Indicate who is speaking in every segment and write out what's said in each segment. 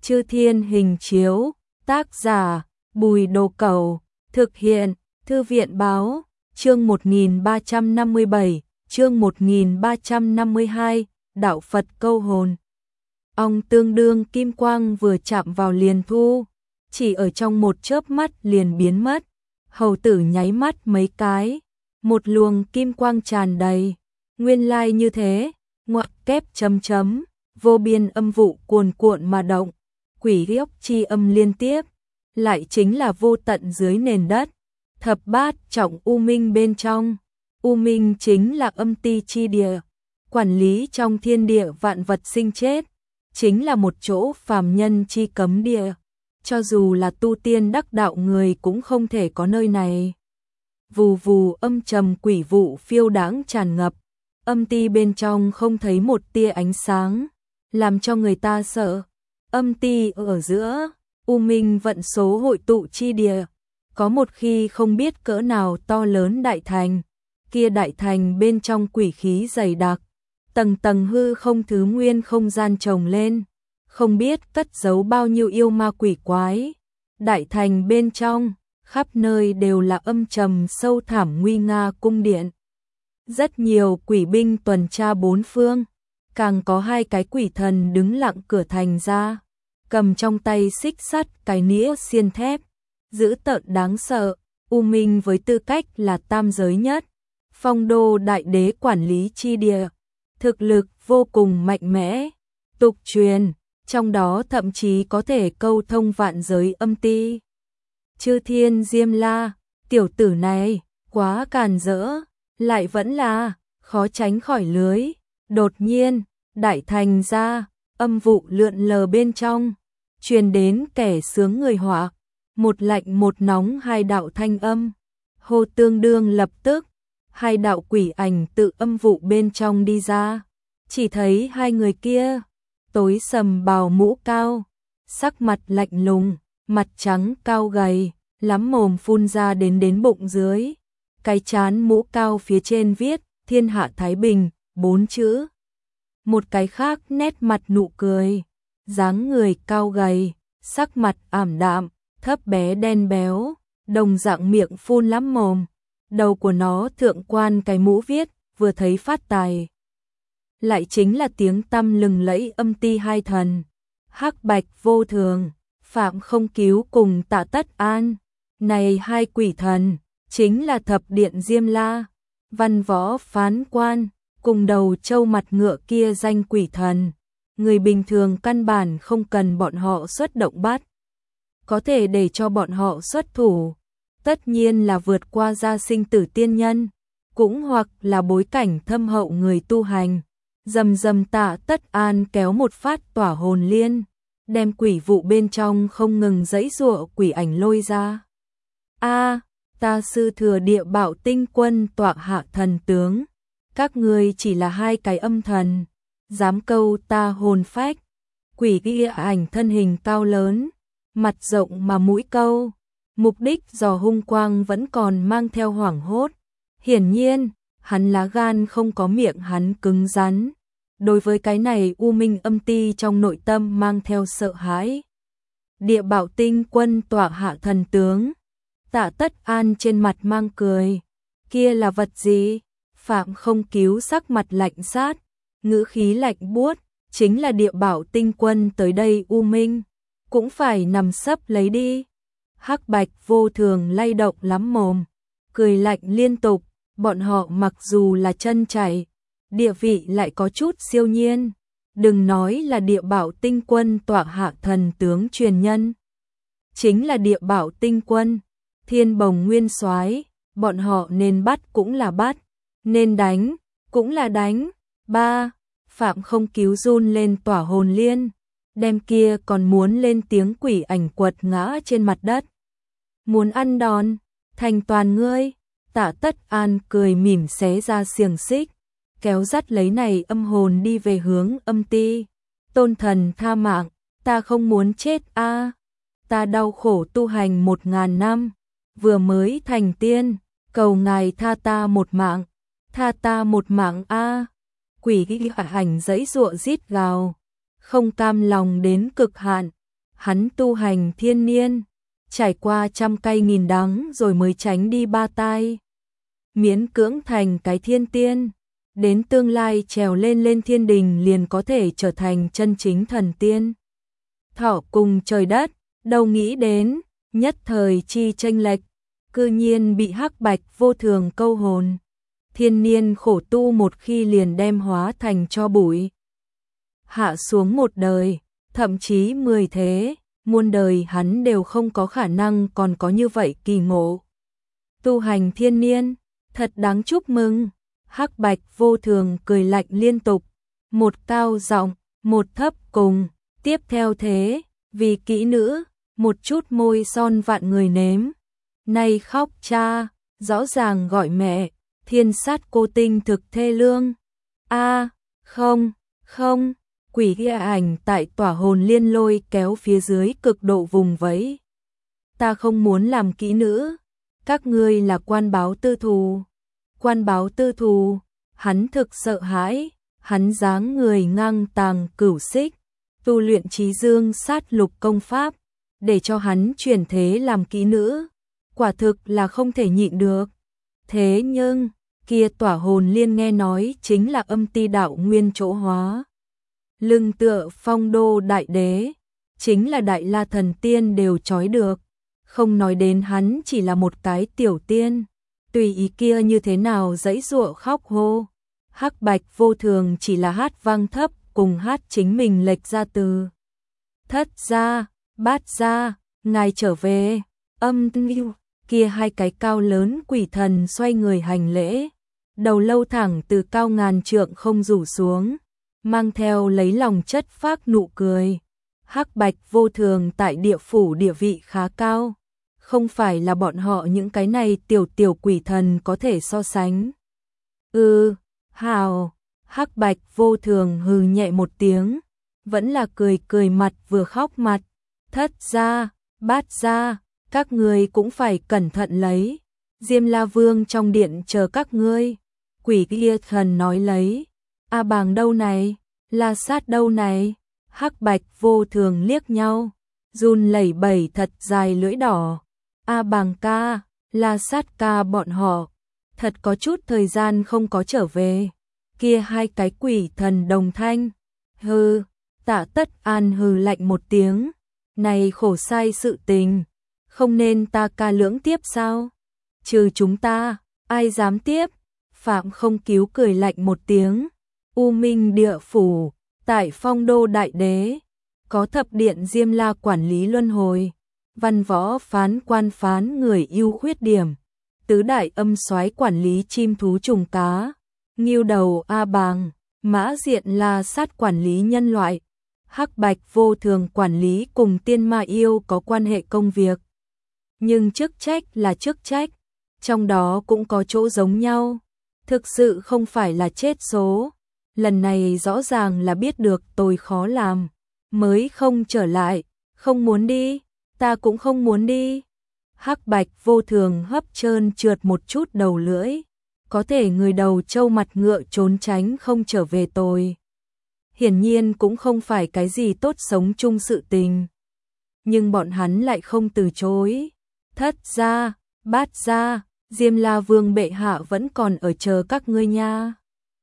Speaker 1: Chư Thiên hình chiếu, tác giả, Bùi Đồ Cẩu, thực hiện, Thư viện báo, chương 1357, chương 1352, Đạo Phật câu hồn. Ong tương đương kim quang vừa chạm vào liền thu, chỉ ở trong một chớp mắt liền biến mất. Hầu tử nháy mắt mấy cái, một luồng kim quang tràn đầy, nguyên lai như thế, ngoặc kép chấm chấm, vô biên âm vụ cuồn cuộn mà động, quỷ ghióc chi âm liên tiếp, lại chính là vô tận dưới nền đất, thập bát trọng u minh bên trong. U minh chính là âm ti chi địa, quản lý trong thiên địa vạn vật sinh chết, chính là một chỗ phàm nhân chi cấm địa. Cho dù là tu tiên đắc đạo người cũng không thể có nơi này. Vù vù âm trầm quỷ vụ phiêu đãng tràn ngập, âm ti bên trong không thấy một tia ánh sáng, làm cho người ta sợ. Âm ti ở giữa, u minh vận số hội tụ chi địa, có một khi không biết cỡ nào to lớn đại thành, kia đại thành bên trong quỷ khí dày đặc, tầng tầng hư không thứ nguyên không gian chồng lên, không biết cất giấu bao nhiêu yêu ma quỷ quái. Đại thành bên trong, khắp nơi đều là âm trầm sâu thẳm nguy nga cung điện. Rất nhiều quỷ binh tuần tra bốn phương, càng có hai cái quỷ thần đứng lặng cửa thành ra, cầm trong tay xích sắt cái nĩa xiên thép, dữ tợn đáng sợ. U minh với tư cách là tam giới nhất, phong đô đại đế quản lý chi địa, thực lực vô cùng mạnh mẽ, tục truyền, trong đó thậm chí có thể câu thông vạn giới âm ti. Chư Thiên Diêm La, tiểu tử này, quá càn rỡ, lại vẫn là, khó tránh khỏi lưới. Đột nhiên, đại thành ra, âm vụ lượn lờ bên trong, truyền đến kẻ sướng người họa, một lạnh một nóng hai đạo thanh âm. Hô tương đương lập tức, hai đạo quỷ ảnh tự âm vụ bên trong đi ra, chỉ thấy hai người kia, tối sầm bào mũ cao, sắc mặt lạnh lùng, mặt trắng cao gầy, lắm mồm phun ra đến bụng dưới. Cái trán mũ cao phía trên viết thiên hạ thái bình 4 chữ. Một cái khác nét mặt nụ cười, dáng người cao gầy, sắc mặt ảm đạm, thấp bé đen béo, đồng dạng miệng phun lắm mồm. Đầu của nó thượng quan cái mũ viết vừa thấy phát tài. Lại chính là tiếng tăm lừng lẫy âm ti hai thần, Hắc Bạch Vô Thường, Phạm Không Cứu cùng Tạ Tất An. Này hai quỷ thần, chính là thập điện Diêm La, Văn Võ Phán Quan, cùng đầu trâu mặt ngựa kia danh quỷ thần. Người bình thường căn bản không cần bọn họ xuất động bắt, có thể để cho bọn họ xuất thủ, tất nhiên là vượt qua gia sinh tử tiên nhân, cũng hoặc là bối cảnh thâm hậu người tu hành. Dầm dầm Tạ Tất An kéo một phát tỏa hồn liên, đem quỷ vụ bên trong không ngừng giãy giụa quỷ ảnh lôi ra. A, ta sư thừa địa bảo tinh quân tọa hạ thần tướng, các ngươi chỉ là hai cái âm thần, dám câu ta hồn phách. Quỷ kia ảnh thân hình cao lớn, mặt rộng mà mũi câu, mục đích dò hung quang vẫn còn mang theo hoảng hốt. Hiển nhiên, hắn lá gan không có miệng hắn cứng rắn. Đối với cái này u minh âm ti trong nội tâm mang theo sợ hãi. Địa bảo tinh quân tọa hạ thần tướng, Tạ Tất An trên mặt mang cười. Kia là vật gì? Phạm Không Cứu sắc mặt lạnh sát, ngữ khí lạnh buốt, chính là địa bảo tinh quân tới đây u minh, cũng phải nằm sấp lấy đi. Hắc Bạch Vô Thường lay động lắm mồm, cười lạnh liên tục. Bọn họ mặc dù là chân chảy, địa vị lại có chút siêu nhiên. Đừng nói là địa bảo tinh quân tọa hạ thần tướng truyền nhân, chính là địa bảo tinh quân, thiên bồng nguyên soái, bọn họ nên bắt cũng là bắt, nên đánh cũng là đánh. Ba, Phạm Không Cứu run lên tỏa hồn liên, đem kia còn muốn lên tiếng quỷ ảnh quật ngã trên mặt đất. Muốn ăn đòn, thành toàn ngươi. Tạ Tất An cười mỉm xé ra xiềng xích, kéo dắt lấy này âm hồn đi về hướng âm ti. Tôn thần tha mạng, ta không muốn chết a, ta đau khổ tu hành 1000 năm, vừa mới thành tiên, cầu ngài tha ta một mạng, tha ta một mạng a. Quỷ ghi ảnh giãy giụa rít gào, không cam lòng đến cực hạn, hắn tu hành thiên niên, trải qua trăm cay nghìn đắng rồi mới tránh đi ba tai. Miễn cưỡng thành cái thiên tiên, đến tương lai trèo lên thiên đình liền có thể trở thành chân chính thần tiên. Thọ cùng trời đất, đâu nghĩ đến, nhất thời chi chênh lệch, cư nhiên bị Hắc Bạch Vô Thường câu hồn. Thiên niên khổ tu một khi liền đem hóa thành tro bụi. Hạ xuống một đời, thậm chí 10 thế, muôn đời hắn đều không có khả năng còn có như vậy kỳ ngộ. Tu hành thiên niên, thật đáng chúc mừng. Hắc Bạch Vô Thường cười lạnh liên tục, một cao giọng, một thấp cùng, tiếp theo thế, vì kỹ nữ, một chút môi son vạn người nếm. Nay khóc cha, rõ ràng gọi mẹ, thiên sát cô tinh thực thê lương. A, không, không, quỷ kia ảnh tại tỏa hồn liên lôi kéo phía dưới cực độ vùng vẫy. Ta không muốn làm kỹ nữ, các ngươi là quan báo tư thù. Quan báo tư thù, hắn thực sợ hãi, hắn dáng người ngang tàng cửu xích, tu luyện trí dương sát lục công pháp, để cho hắn chuyển thế làm kỹ nữ, quả thực là không thể nhịn được. Thế nhưng, kia tỏa hồn liên nghe nói chính là âm ti đạo nguyên chỗ hóa. Lưng tựa phong đô đại đế, chính là đại la thần tiên đều trói được, không nói đến hắn chỉ là một cái tiểu tiên. Tùy ý kia như thế nào giãy giụa khóc hô. Hắc Bạch Vô Thường chỉ là hát vang thấp cùng hát chính mình lệch ra từ. Thất gia, bát gia, ngài trở về. Âm ngưu, kia hai cái cao lớn quỷ thần xoay người hành lễ. Đầu lâu thẳng từ cao ngàn trượng không rủ xuống, mang theo lấy lòng chất phác nụ cười. Hắc Bạch Vô Thường tại địa phủ địa vị khá cao, không phải là bọn họ những cái này tiểu quỷ thần có thể so sánh. Hào, Hắc Bạch Vô Thường hừ nhẹ một tiếng, vẫn là cười mặt vừa khóc mặt. Thất gia, bát gia, các ngươi cũng phải cẩn thận lấy. Diêm La Vương trong điện chờ các ngươi. Quỷ kia thần nói lấy. A Bàng đâu này? La Sát đâu này? Hắc Bạch Vô Thường liếc nhau, run lẩy bẩy thật dài lưỡi đỏ. A Bàng ca, La Sát ca bọn họ, thật có chút thời gian không có trở về. Kia hai cái quỷ thần đồng thanh. Hừ, Tạ Tất An hừ lạnh một tiếng. Này khổ sai sự tình, không nên ta ca lưỡng tiếp sao? Trừ chúng ta, ai dám tiếp? Phạm Không Cứu cười lạnh một tiếng. U Minh địa phủ, tại Phong Đô Đại Đế, có thập điện Diêm La quản lý luân hồi, văn võ phán quan phán người ưu khuyết điểm, tứ đại âm soái quản lý chim thú trùng cá, Ngưu Đầu A Bàng, Mã Diện La Sát quản lý nhân loại, Hắc Bạch Vô Thường quản lý cùng tiên ma yêu có quan hệ công việc. Nhưng chức trách là chức trách, trong đó cũng có chỗ giống nhau, thực sự không phải là chết số. Lần này rõ ràng là biết được tôi khó làm, mới không trở lại, không muốn đi, ta cũng không muốn đi. Hắc Bạch Vô Thường hấp trơn trượt một chút đầu lưỡi, có thể người đầu trâu mặt ngựa trốn tránh không trở về tôi. Hiển nhiên cũng không phải cái gì tốt sống chung sự tình. Nhưng bọn hắn lại không từ chối. Thất gia, bát gia, Diêm La Vương bệ hạ vẫn còn ở chờ các ngươi nha.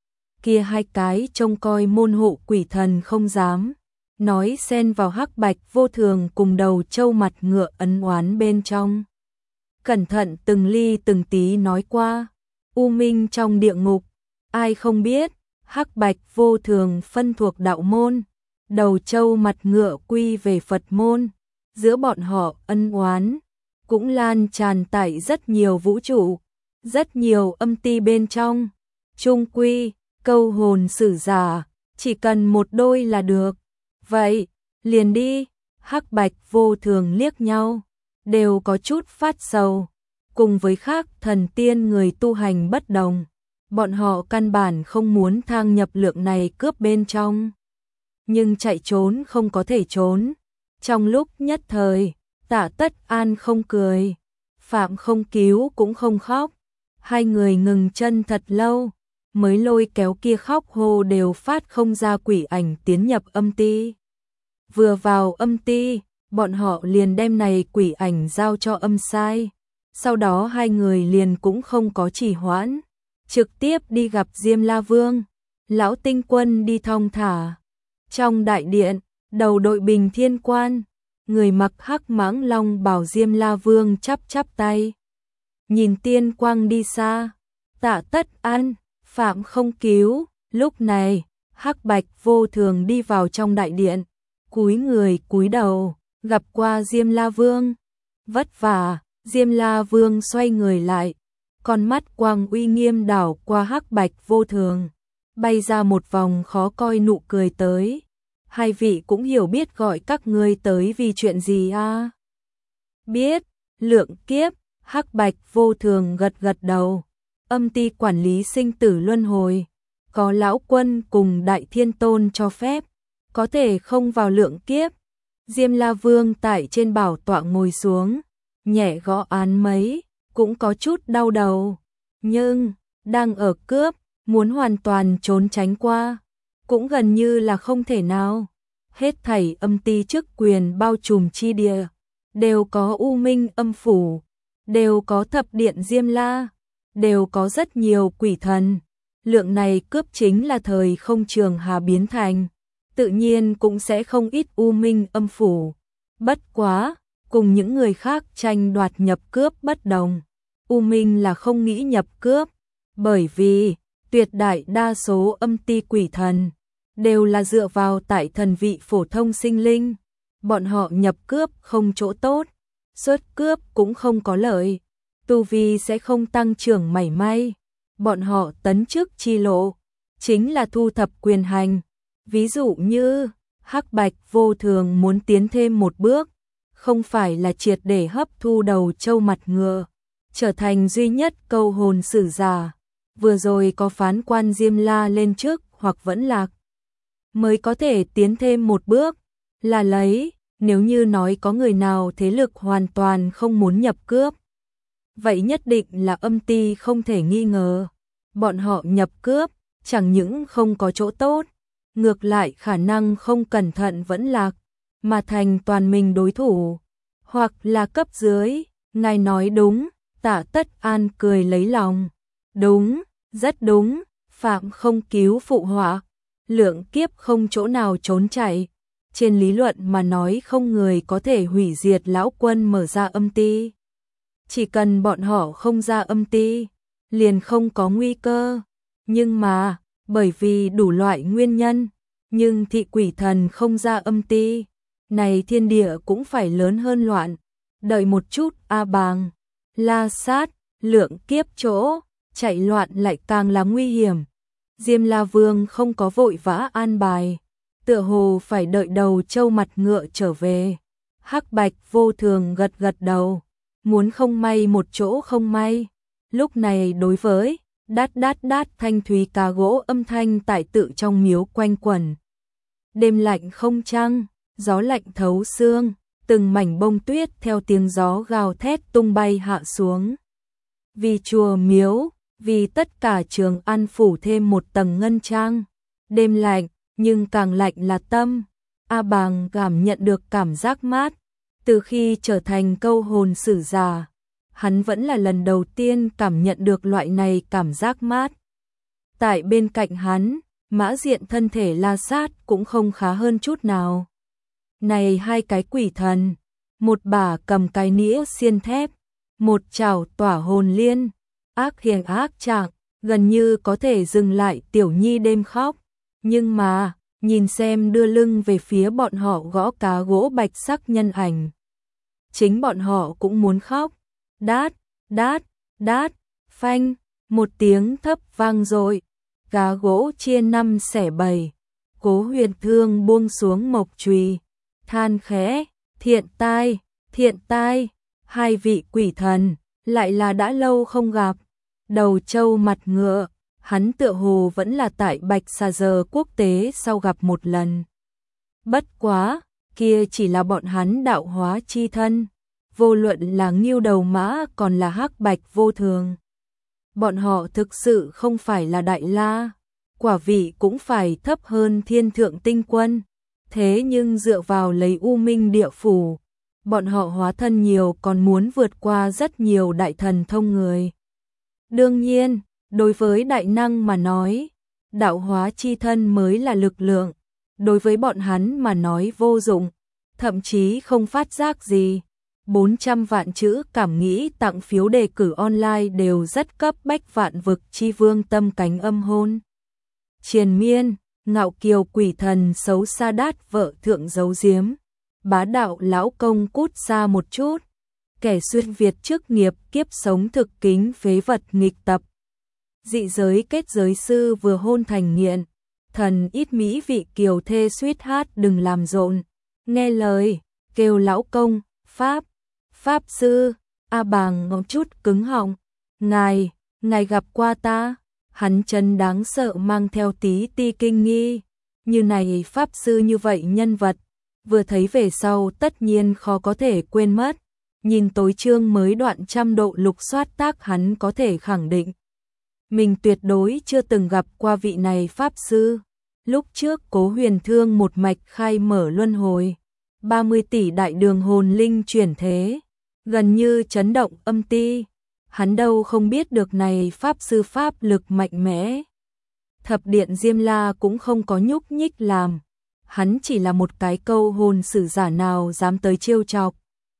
Speaker 1: Kia hai cái trông coi môn hộ quỷ thần không dám nói xen vào Hắc Bạch Vô Thường cùng đầu trâu mặt ngựa ấn oán bên trong. Cẩn thận từng ly từng tí nói qua. U Minh trong địa ngục, ai không biết, Hắc Bạch Vô Thường phân thuộc đạo môn, đầu trâu mặt ngựa quy về Phật môn, giữa bọn họ ân oán cũng lan tràn tại rất nhiều vũ trụ, rất nhiều âm ti bên trong. Trung quy, câu hồn sử giả, chỉ cần một đôi là được. Vậy, liền đi. Hắc Bạch Vô Thường liếc nhau, đều có chút phát sầu. Cùng với khác thần tiên người tu hành bất đồng, bọn họ căn bản không muốn thang nhập lượng này cướp bên trong. Nhưng chạy trốn không có thể trốn. Trong lúc nhất thời, Tạ Tất An không cười, Phạm Không Cứu cũng không khóc. Hai người ngừng chân thật lâu, mới lôi kéo kia khóc hô đều phát không ra quỷ ảnh tiến nhập âm ti. Vừa vào âm ti, bọn họ liền đem này quỷ ảnh giao cho Âm Sai. Sau đó hai người liền cũng không có trì hoãn, trực tiếp đi gặp Diêm La Vương. Lão Tinh Quân đi thong thả. Trong đại điện, đầu đội Bình Thiên Quan, người mặc hắc mãng long bào Diêm La Vương chắp chắp tay. Nhìn tiên quang đi xa, Tạ Tất An, Phạm Không Cứu, lúc này, Hắc Bạch Vô Thường đi vào trong đại điện, cúi người cúi đầu, gặp qua Diêm La Vương. Vất vả, Diêm La Vương xoay người lại, con mắt quang uy nghiêm đảo qua Hắc Bạch Vô Thường, bay ra một vòng khó coi nụ cười tới. Hai vị cũng hiểu biết gọi các ngươi tới vì chuyện gì à? Biết, lượng kiếp, Hắc Bạch Vô Thường gật gật đầu. Âm ty quản lý sinh tử luân hồi, có lão quân cùng Đại Thiên Tôn cho phép, có thể không vào lượng kiếp. Diêm La Vương tại trên bảo tọa ngồi xuống, nhẹ gõ án mấy, cũng có chút đau đầu. Nhưng, đang ở cướp, muốn hoàn toàn trốn tránh qua, cũng gần như là không thể nào. Hết thảy âm ty chức quyền bao trùm chi địa, đều có U Minh âm phủ, đều có thập điện Diêm La, đều có rất nhiều quỷ thần. Lượng này cướp chính là thời không trường hà biến thành, tự nhiên cũng sẽ không ít U Minh âm phủ. Bất quá, cùng những người khác tranh đoạt nhập cướp bất đồng, U Minh là không nghĩ nhập cướp, bởi vì tuyệt đại đa số âm ty quỷ thần đều là dựa vào tại thần vị phổ thông sinh linh, bọn họ nhập cướp không chỗ tốt, xuất cướp cũng không có lợi, tu vi sẽ không tăng trưởng mảy may. Bọn họ tấn chức chi lộ chính là thu thập quyền hành, ví dụ như Hắc Bạch Vô Thường muốn tiến thêm một bước, không phải là triệt để hấp thu đầu trâu mặt ngựa, trở thành duy nhất câu hồn sử giả. Vừa rồi có phán quan Diêm La lên trước hoặc vẫn lạc, mới có thể tiến thêm một bước, là lấy, nếu như nói có người nào thế lực hoàn toàn không muốn nhập cướp, vậy nhất định là âm ty không thể nghi ngờ. Bọn họ nhập cướp, chẳng những không có chỗ tốt, ngược lại khả năng không cẩn thận vẫn lạc, mà thành toàn mình đối thủ, hoặc là cấp dưới. Ngài nói đúng, Tạ Tất An cười lấy lòng. Đúng, rất đúng, Phạm Không Cứu phụ họa. Lượng kiếp không chỗ nào trốn chạy. Trên lý luận mà nói không người có thể hủy diệt lão quân mở ra âm ty. Chỉ cần bọn họ không ra âm ty, liền không có nguy cơ. Nhưng mà, bởi vì đủ loại nguyên nhân, nhưng thị quỷ thần không ra âm ty, này thiên địa cũng phải lớn hơn loạn. Đợi một chút, A Bàng, La Sát, lượng kiếp chỗ, chạy loạn lại càng là nguy hiểm. Diêm La Vương không có vội vã an bài, tựa hồ phải đợi đầu trâu mặt ngựa trở về. Hắc Bạch Vô Thường gật gật đầu, muốn không may một chỗ không may. Lúc này đối với đát đát đát thanh thúy cá gỗ âm thanh tại tự trong miếu quanh quẩn. Đêm lạnh không trăng, gió lạnh thấu xương, từng mảnh bông tuyết theo tiếng gió gào thét tung bay hạ xuống. Vì chùa miếu, vì tất cả Trường An phủ thêm một tầng ngân trang. Đêm lạnh, nhưng càng lạnh là tâm. A Bàng cảm nhận được cảm giác mát. Từ khi trở thành câu hồn sử giả, hắn vẫn là lần đầu tiên cảm nhận được loại này cảm giác mát. Tại bên cạnh hắn, Mã Diện thân thể La Sát cũng không khá hơn chút nào. Này hai cái quỷ thần, một bả cầm cái nĩa xiên thép, một chảo tỏa hồn liên, ác hiền ác trạng, gần như có thể dừng lại Tiểu Nhi đêm khóc. Nhưng mà, nhìn xem đưa lưng về phía bọn họ gõ cá gỗ bạch sắc nhân ảnh, chính bọn họ cũng muốn khóc. Đát, đát, đát, phanh, một tiếng thấp vang dội, cá gỗ chia năm xẻ bảy. Cố Huyền Thương buông xuống mộc chùy, than khẽ, thiện tai, hai vị quỷ thần, lại là đã lâu không gặp. Đầu trâu mặt ngựa, hắn tựa hồ vẫn là tại Bạch Xà Giờ quốc tế sau gặp một lần. Bất quá, kia chỉ là bọn hắn đạo hóa chi thân, vô luận là Ngưu Đầu Mã còn là Hắc Bạch Vô Thường. Bọn họ thực sự không phải là đại la, quả vị cũng phải thấp hơn Thiên Thượng Tinh Quân. Thế nhưng dựa vào lấy U Minh địa phủ, bọn họ hóa thân nhiều còn muốn vượt qua rất nhiều đại thần thông người. Đương nhiên, đối với đại năng mà nói, đạo hóa chi thân mới là lực lượng, đối với bọn hắn mà nói vô dụng, thậm chí không phát giác gì. 400 vạn chữ cảm nghĩ tặng phiếu đề cử online đều rất cấp bách. Vạn vực chi vương tâm cánh âm hôn. Triền miên, ngạo kiều quỷ thần xấu xa đát vợ thượng giấu giếm. Bá đạo lão công cút xa một chút. Kẻ xuyên Việt trước nghiệp kiếp sống thực kính phế vật nghịch tập. Dị giới kết giới sư vừa hôn thành nghiện. Thần ít mỹ vị kiều thê suýt hát đừng làm rộn. Nghe lời, kêu lão công, Pháp sư, A Bàng ngóng chút cứng họng. Ngài gặp qua ta. Hắn chân đáng sợ mang theo tí ti kinh nghi. Như này Pháp sư như vậy nhân vật, vừa thấy về sau tất nhiên khó có thể quên mất. Nhìn tối chương mới đoạn 100 độ lục soát tác hắn có thể khẳng định. Mình tuyệt đối chưa từng gặp qua vị này Pháp sư. Lúc trước Cố Huyền Thương một mạch khai mở luân hồi. 30 tỷ đại đường hồn linh chuyển thế. Gần như chấn động âm ti. Hắn đâu không biết được này Pháp sư pháp lực mạnh mẽ. Thập điện Diêm La cũng không có nhúc nhích làm. Hắn chỉ là một cái câu hồn sử giả nào dám tới trêu chọc.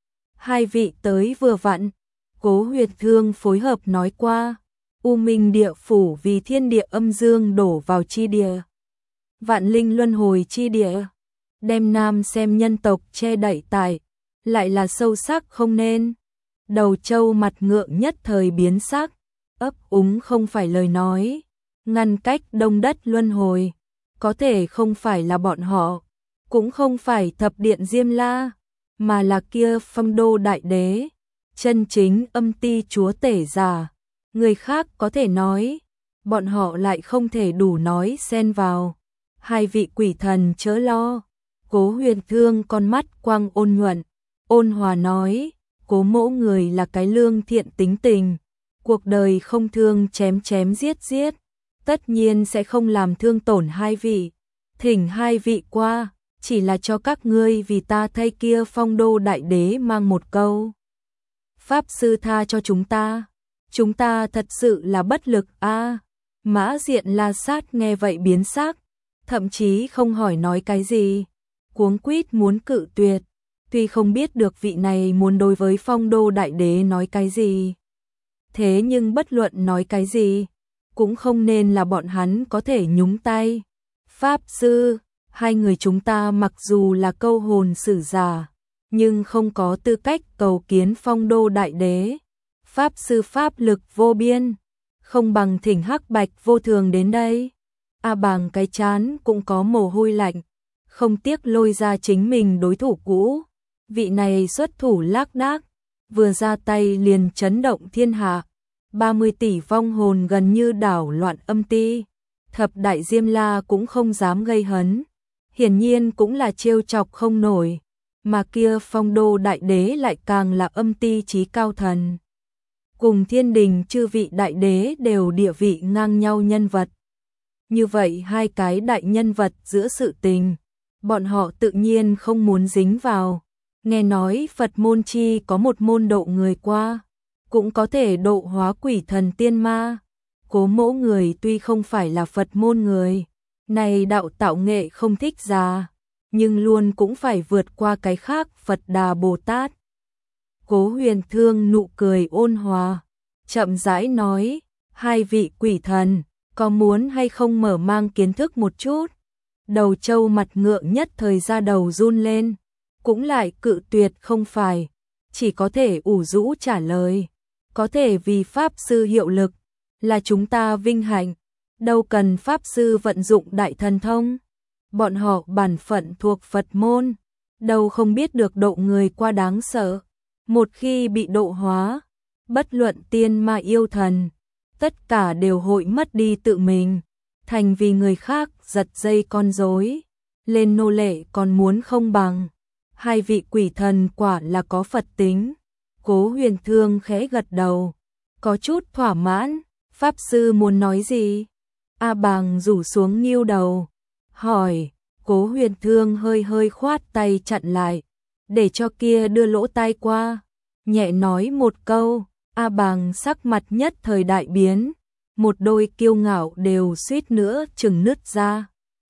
Speaker 1: Hai vị tới vừa vặn. Cố Huyền Thương phối hợp nói qua. U Minh địa phủ vì thiên địa âm dương đổ vào chi địa. Vạn linh luân hồi chi địa. Đem nam xem nhân tộc che đậy tại. Lại là sâu sắc không nên. Đầu trâu mặt ngượng nhất thời biến sắc. Ấp úng không phải lời nói. Ngăn cách đông đất luân hồi. Có thể không phải là bọn họ. Cũng không phải thập điện Diêm La. Mà là kia Phong Đô Đại Đế. Chân chính âm ti chúa tể giả. Người khác có thể nói. Bọn họ lại không thể đủ nói xen vào. Hai vị quỷ thần chớ lo. Cố Huyền Thương con mắt quang ôn nhuận. Ôn hòa nói. Cố mỗ người là cái lương thiện tính tình. Cuộc đời không thương chém chém giết giết. Tất nhiên sẽ không làm thương tổn hai vị. Thỉnh hai vị qua. Chỉ là cho các ngươi vì ta thay kia Phong Đô Đại Đế mang một câu. Pháp sư tha cho chúng ta. Chúng ta thật sự là bất lực a. Mã Diện La Sát nghe vậy biến sắc. Thậm chí không hỏi nói cái gì. Cuống quýt muốn cự tuyệt. Tuy không biết được vị này muốn đối với Phong Đô Đại Đế nói cái gì. Thế nhưng bất luận nói cái gì, cũng không nên là bọn hắn có thể nhúng tay. Pháp sư, hai người chúng ta mặc dù là câu hồn sử giả, nhưng không có tư cách cầu kiến Phong Đô Đại Đế. Pháp sư pháp lực vô biên, không bằng thỉnh Hắc Bạch vô thường đến đây. A Bàng cái chán cũng có mồ hôi lạnh, không tiếc lôi ra chính mình đối thủ cũ. Vị này xuất thủ lác đác, vừa ra tay liền chấn động thiên hạ. 30 tỷ vong hồn gần như đảo loạn âm ti. Thập đại Diêm La cũng không dám gây hấn. Hiển nhiên cũng là trêu chọc không nổi. Mà kia Phong Đô Đại Đế lại càng là âm ti chí cao thần. Cùng thiên đình chư vị đại đế đều địa vị ngang nhau nhân vật. Như vậy hai cái đại nhân vật giữa sự tình, bọn họ tự nhiên không muốn dính vào. Nghe nói Phật môn chi có một môn độ người qua, cũng có thể độ hóa quỷ thần tiên ma. Cố mỗ người tuy không phải là Phật môn người, này đạo tạo nghệ không thích già, nhưng luôn cũng phải vượt qua cái khác Phật Đà Bồ Tát. Cố Huyền Thương nụ cười ôn hòa, chậm rãi nói, hai vị quỷ thần, có muốn hay không mở mang kiến thức một chút? Đầu trâu mặt ngượng nhất thời ra đầu run lên, cũng lại cự tuyệt không phải, chỉ có thể ủ rũ trả lời, có thể vì Pháp sư hiệu lực, là chúng ta vinh hạnh, đâu cần Pháp sư vận dụng đại thần thông, bọn họ bản phận thuộc Phật môn, đâu không biết được độ người qua đáng sợ, một khi bị độ hóa, bất luận tiên ma yêu thần, tất cả đều hội mất đi tự mình, thành vì người khác giật dây con rối, lên nô lệ còn muốn không bằng. Hai vị quỷ thần quả là có Phật tính. Cố Huyền Thương khẽ gật đầu, có chút thỏa mãn. Pháp sư muốn nói gì? A Bàng rủ xuống nghiêu đầu, hỏi. Cố Huyền Thương hơi hơi khoát tay chặn lại, để cho kia đưa lỗ tai qua, nhẹ nói một câu. A Bàng sắc mặt nhất thời đại biến, một đôi kiêu ngạo đều suýt nữa chừng nứt ra.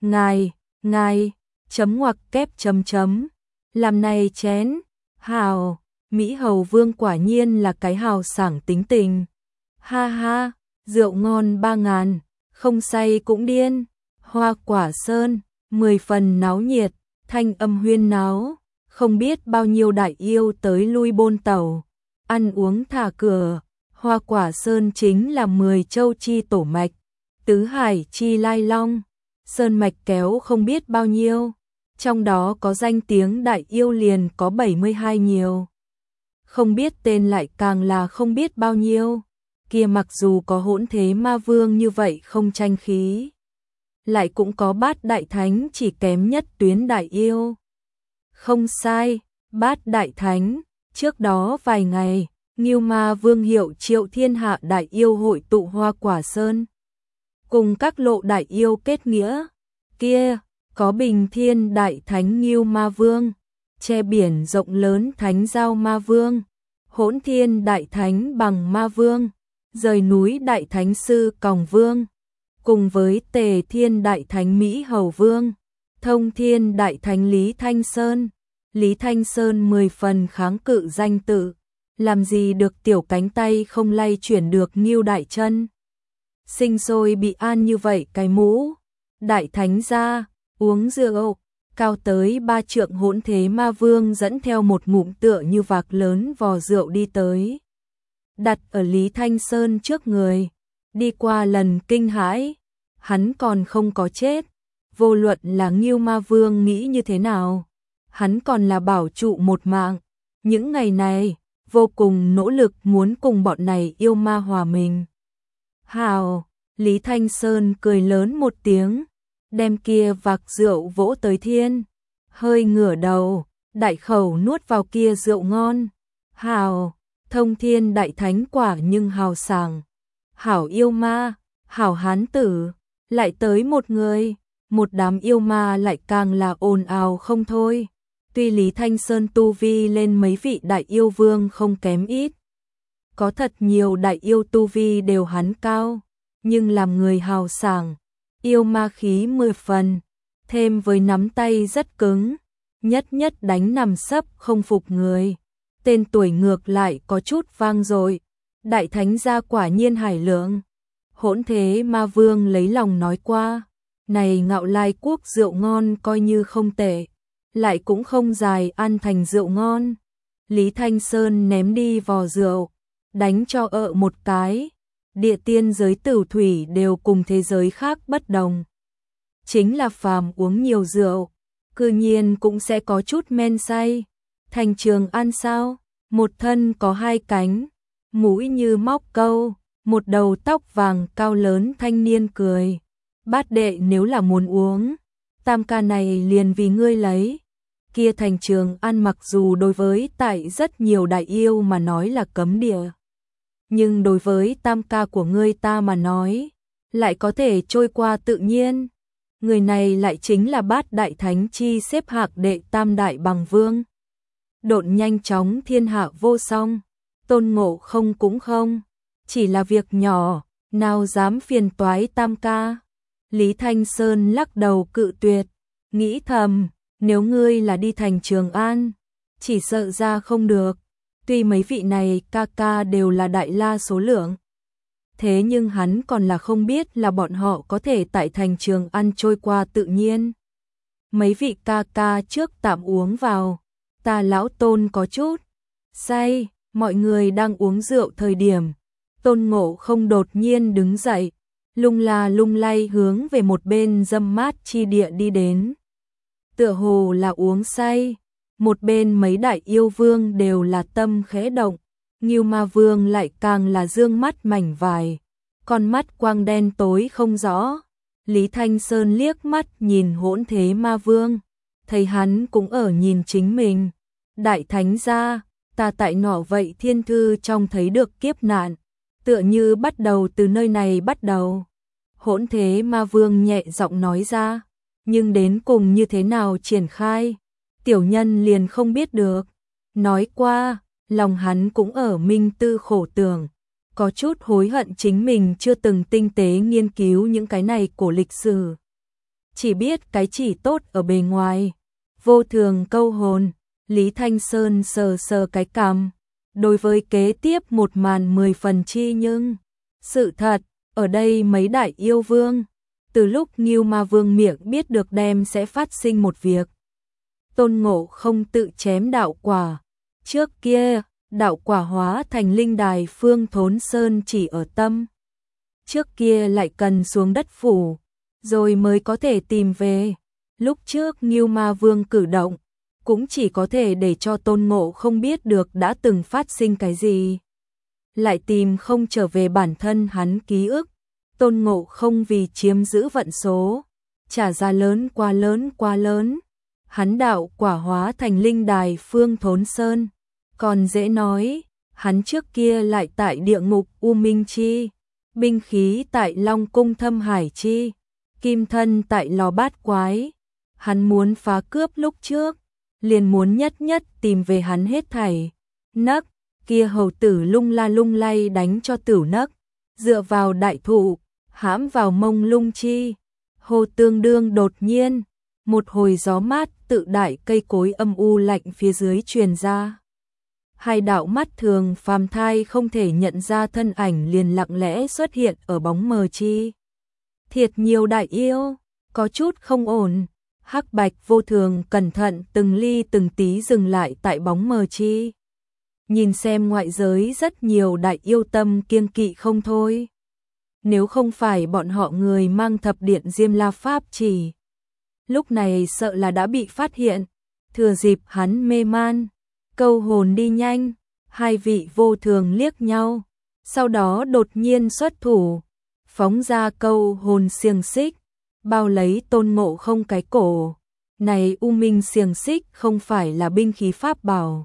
Speaker 1: Ngài, chấm ngoặc kép chấm chấm, làm này chén, hào, Mỹ Hầu Vương quả nhiên là cái hào sảng tính tình. Ha ha, rượu ngon 3.000, không say cũng điên. Hoa Quả Sơn, 10 phần náo nhiệt, thanh âm huyên náo, không biết bao nhiêu đại yêu tới lui bôn tàu, ăn uống thả cửa. Hoa Quả Sơn chính là 10 châu chi tổ mạch, tứ hải chi lai long, sơn mạch kéo không biết bao nhiêu, trong đó có danh tiếng đại yêu liền có 72 nhiều. Không biết tên lại càng là không biết bao nhiêu, kia mặc dù có Hỗn Thế Ma Vương như vậy không tranh khí, lại cũng có Bát Đại Thánh chỉ kém nhất tuyến đại yêu. Không sai, Bát Đại Thánh, trước đó vài ngày, Ngưu Ma Vương hiệu triệu thiên hạ đại yêu hội tụ Hoa Quả Sơn, cùng các lộ đại yêu kết nghĩa. Kia, có Bình Thiên Đại Thánh Ngưu Ma Vương, che biển rộng lớn Thánh Giao Ma Vương, Hỗn Thiên Đại Thánh Bằng Ma Vương, rời núi Đại Thánh Sư Còng Vương, cùng với Tề Thiên Đại Thánh Mỹ Hầu Vương, Thông Thiên Đại Thánh Lý Thanh Sơn. Lý Thanh Sơn 10 phần kháng cự danh tự, làm gì được tiểu cánh tay không lay chuyển được Ngưu Đại Chân. Sinh sôi bị an như vậy cái mũ. Đại Thánh gia, uống rượu, cao tới 3 trượng Hỗn Thế Ma Vương dẫn theo một ngụm tựa như vạc lớn vò rượu đi tới, đặt ở Lý Thanh Sơn trước người. Đi qua lần kinh hãi, hắn còn không có chết, vô luận là Ngưu Ma Vương nghĩ như thế nào, hắn còn là bảo trụ một mạng. Những ngày này, vô cùng nỗ lực muốn cùng bọn này yêu ma hòa mình. Hào, Lý Thanh Sơn cười lớn một tiếng, đem kia vạc rượu vỗ tới thiên, hơi ngửa đầu, đại khẩu nuốt vào kia rượu ngon. Hào, Thông Thiên Đại Thánh quả nhưng hào sảng. Hảo yêu ma, hảo hán tử, lại tới một người, một đám yêu ma lại càng là ồn ào không thôi. Tuy Lý Thanh Sơn tu vi lên mấy vị đại yêu vương không kém ít, có thật nhiều đại yêu tu vi đều hắn cao, nhưng làm người hào sảng, yêu ma khí 10 phần, thêm với nắm tay rất cứng, nhất nhất đánh nằm sấp không phục người. Tên tuổi ngược lại có chút vang dội. Đại Thánh gia quả nhiên hải lượng. Hỗn Thế Ma Vương lấy lòng nói qua, này Ngạo Lai quốc rượu ngon coi như không tệ, lại cũng không dài ăn thành rượu ngon. Lý Thanh Sơn ném đi vò rượu, đánh cho một cái. Địa tiên giới tử thủy đều cùng thế giới khác bất đồng, chính là phàm uống nhiều rượu, cư nhiên cũng sẽ có chút men say. Thành Trường An sao? Một thân có 2 cánh, mũi như móc câu, một đầu tóc vàng cao lớn thanh niên cười. Bát đệ nếu là muốn uống, tam ca này liền vì ngươi lấy. Kia Thành Trường An mặc dù đối với tại rất nhiều đại yêu mà nói là cấm địa, nhưng đối với tam ca của ngươi ta mà nói, lại có thể trôi qua tự nhiên. Người này lại chính là Bát Đại Thánh chi xếp hạng đệ tam đại bằng vương. Độn nhanh chóng thiên hạ vô song, Tôn Ngộ Không cũng không, chỉ là việc nhỏ, nào dám phiền toái tam ca. Lý Thanh Sơn lắc đầu cự tuyệt, nghĩ thầm, nếu ngươi là đi thành Trường An, chỉ sợ ra không được. Tuy mấy vị này ca ca đều là đại la số lượng, thế nhưng hắn còn là không biết là bọn họ có thể tại thành Trường An trôi qua tự nhiên. Mấy vị ca ca trước tạm uống vào, ta lão Tôn có chút say. Mọi người đang uống rượu thời điểm, Tôn Ngộ Không đột nhiên đứng dậy, lung la lung lay hướng về một bên dâm mát chi địa đi đến. Tựa hồ là uống say, một bên mấy đại yêu vương đều là tâm khẽ động, Ngưu Ma Vương lại càng là dương mắt mảnh vải, con mắt quang đen tối không rõ. Lý Thanh Sơn liếc mắt nhìn Hỗn Thế Ma Vương, thấy hắn cũng ở nhìn chính mình. Đại Thánh gia, ta tại nọ vậy thiên thư trong thấy được kiếp nạn, tựa như bắt đầu từ nơi này bắt đầu. Hỗn Thế Ma Vương nhẹ giọng nói ra, nhưng đến cùng như thế nào triển khai, tiểu nhân liền không biết được. Nói qua, lòng hắn cũng ở minh tư khổ tưởng, có chút hối hận chính mình chưa từng tinh tế nghiên cứu những cái này của lịch sử. Chỉ biết cái chỉ tốt ở bề ngoài, vô thường câu hồn. Lý Thanh Sơn sờ sờ cái cằm, đối với kế tiếp một màn 10 phần chi nhưng sự thật, ở đây mấy đại yêu vương, từ lúc Ngưu Ma Vương miệng biết được đem sẽ phát sinh một việc. Tôn Ngộ Không tự chém đạo quả, trước kia, đạo quả hóa thành linh đài Phương Thốn Sơn chỉ ở tâm. Trước kia lại cần xuống đất phủ, rồi mới có thể tìm về. Lúc trước Ngưu Ma Vương cử động, cũng chỉ có thể để cho Tôn Ngộ Không biết được đã từng phát sinh cái gì. Lại tìm không trở về bản thân hắn ký ức. Tôn Ngộ Không vì chiếm giữ vận số, trả giá lớn quá lớn. Hắn đạo quả hóa thành linh đài Phương Thốn Sơn. Còn dễ nói, hắn trước kia lại tại địa ngục U Minh Chi, binh khí tại Long Cung Thâm Hải Chi, kim thân tại Lò Bát Quái. Hắn muốn phá cướp lúc trước, liền muốn nhất tìm về hắn hết thảy. Nấc, kia hầu tử lung lay đánh cho Tửu Nấc, dựa vào đại thụ, hãm vào mông lung chi. Hồ Tương Đương đột nhiên, một hồi gió mát tự đại cây cối âm u lạnh phía dưới truyền ra. Hai đạo mắt thường phàm thai không thể nhận ra thân ảnh liền lặng lẽ xuất hiện ở bóng mờ chi. Thiệt nhiều đại yêu, có chút không ổn. Hắc Bạch Vô Thường cẩn thận từng ly từng tí dừng lại tại bóng mờ chi. Nhìn xem ngoại giới rất nhiều đại yêu tâm kiêng kỵ không thôi. Nếu không phải bọn họ người mang thập điện Diêm La Pháp chỉ, lúc này sợ là đã bị phát hiện. Thừa dịp hắn mê man, câu hồn đi nhanh, hai vị vô thường liếc nhau, sau đó đột nhiên xuất thủ, phóng ra câu hồn xiềng xích, bao lấy Tôn Ngộ Không cái cổ. Này U Minh xiềng xích không phải là binh khí pháp bảo,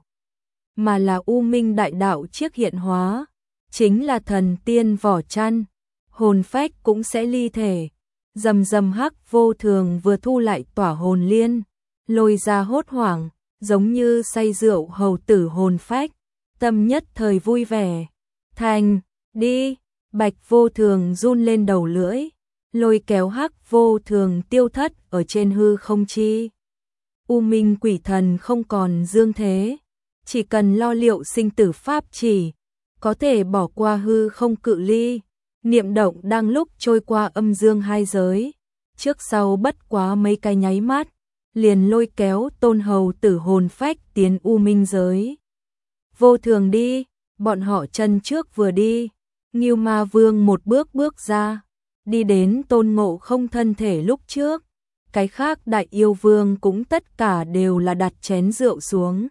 Speaker 1: mà là U Minh đại đạo chiếc hiện hóa, chính là thần tiên vỏ chăn, hồn phách cũng sẽ ly thể. Rầm Hắc Vô Thường vừa thu lại tỏa hồn liên, lôi ra hốt hoảng, giống như say rượu hầu tử hồn phách, tâm nhất thời vui vẻ. Thành, đi, Bạch Vô Thường run lên đầu lưỡi, lôi kéo Hắc Vô Thường tiêu thất ở trên hư không chi. U Minh quỷ thần không còn dương thế, chỉ cần lo liệu sinh tử pháp chỉ, có thể bỏ qua hư không cự ly. Niệm động đang lúc trôi qua âm dương hai giới, trước sau bất quá mấy cái nháy mắt, liền lôi kéo Tôn hầu tử hồn phách tiến U Minh giới. Vô Thường đi, bọn họ chân trước vừa đi, Ngưu Ma Vương một bước ra, đi đến Tôn Ngộ Không thân thể lúc trước. Cái khác đại yêu vương cũng tất cả đều là đặt chén rượu xuống.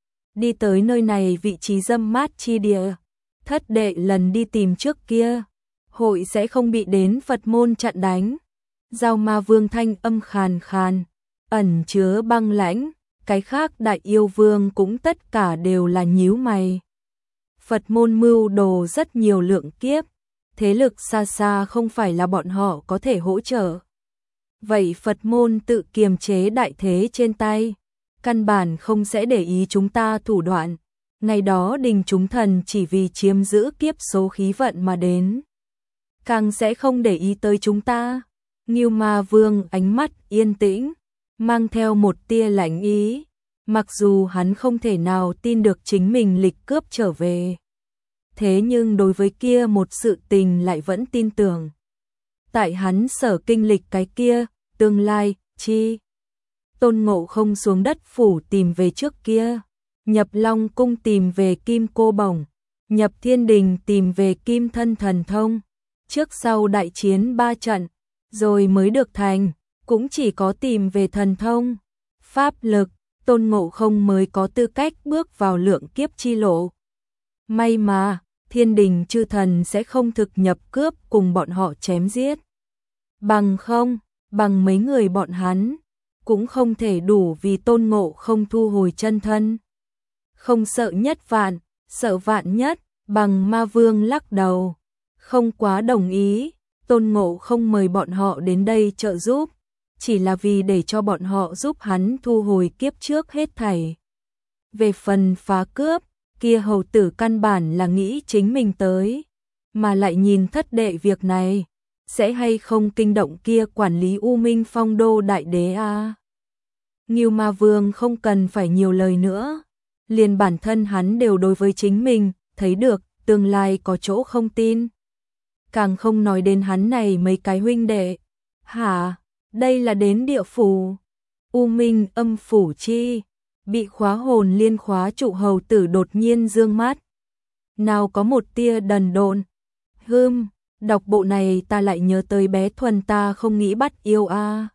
Speaker 1: Đi tới nơi này vị trí dâm mát chi địa, thất đệ lần đi tìm trước kia, hội sẽ không bị đến Phật môn chặn đánh. Giao Ma Vương thanh âm khàn khàn, ẩn chứa băng lãnh, cái khác đại yêu vương cũng tất cả đều là nhíu mày. Phật môn mưu đồ rất nhiều lượng kiếp, thế lực xa xa không phải là bọn họ có thể hỗ trợ. Vậy Phật môn tự kiềm chế đại thế trên tay, căn bản không sẽ để ý chúng ta thủ đoạn. Ngày đó đình chúng thần chỉ vì chiếm giữ kiếp số khí vận mà đến, càng sẽ không để ý tới chúng ta. Ngưu Ma Vương ánh mắt yên tĩnh, mang theo một tia lạnh ý, mặc dù hắn không thể nào tin được chính mình lịch cướp trở về. Thế nhưng đối với kia một sự tình lại vẫn tin tưởng. Tại hắn sở kinh lịch cái kia, tương lai, chi. Tôn Ngộ Không xuống đất phủ tìm về trước kia, nhập Long Cung tìm về Kim Cô Bổng, nhập Thiên Đình tìm về Kim Thân Thần Thông. Trước sau đại chiến 3 trận, rồi mới được thành, cũng chỉ có tìm về thần thông, pháp lực, Tôn Ngộ Không mới có tư cách bước vào lượng kiếp chi lộ. May mà, Thiên Đình chư thần sẽ không thực nhập cướp cùng bọn họ chém giết. Bằng không, bằng mấy người bọn hắn, cũng không thể đủ vì Tôn Ngộ Không thu hồi chân thân. Không sợ nhất vạn, sợ vạn nhất, bằng Ma Vương lắc đầu, không quá đồng ý. Tôn Ngộ Không mời bọn họ đến đây trợ giúp, chỉ là vì để cho bọn họ giúp hắn thu hồi kiếp trước hết thảy. Về phần phá cướp, kia hầu tử căn bản là nghĩ chính mình tới, mà lại nhìn thất đệ việc này, sẽ hay không kinh động kia quản lý U Minh Phong đô đại đế a. Ngưu Ma Vương không cần phải nhiều lời nữa, liền bản thân hắn đều đối với chính mình, thấy được, tương lai có chỗ không tin. Càng không nói đến hắn này mấy cái huynh đệ. Hả, đây là đến địa phủ. U Minh âm phủ chi, bị khóa hồn liên khóa trụ hầu tử đột nhiên dương mắt. Nào có một tia đần độn. Đọc bộ này ta lại nhớ tới bé Thuần ta không nghĩ bắt yêu a.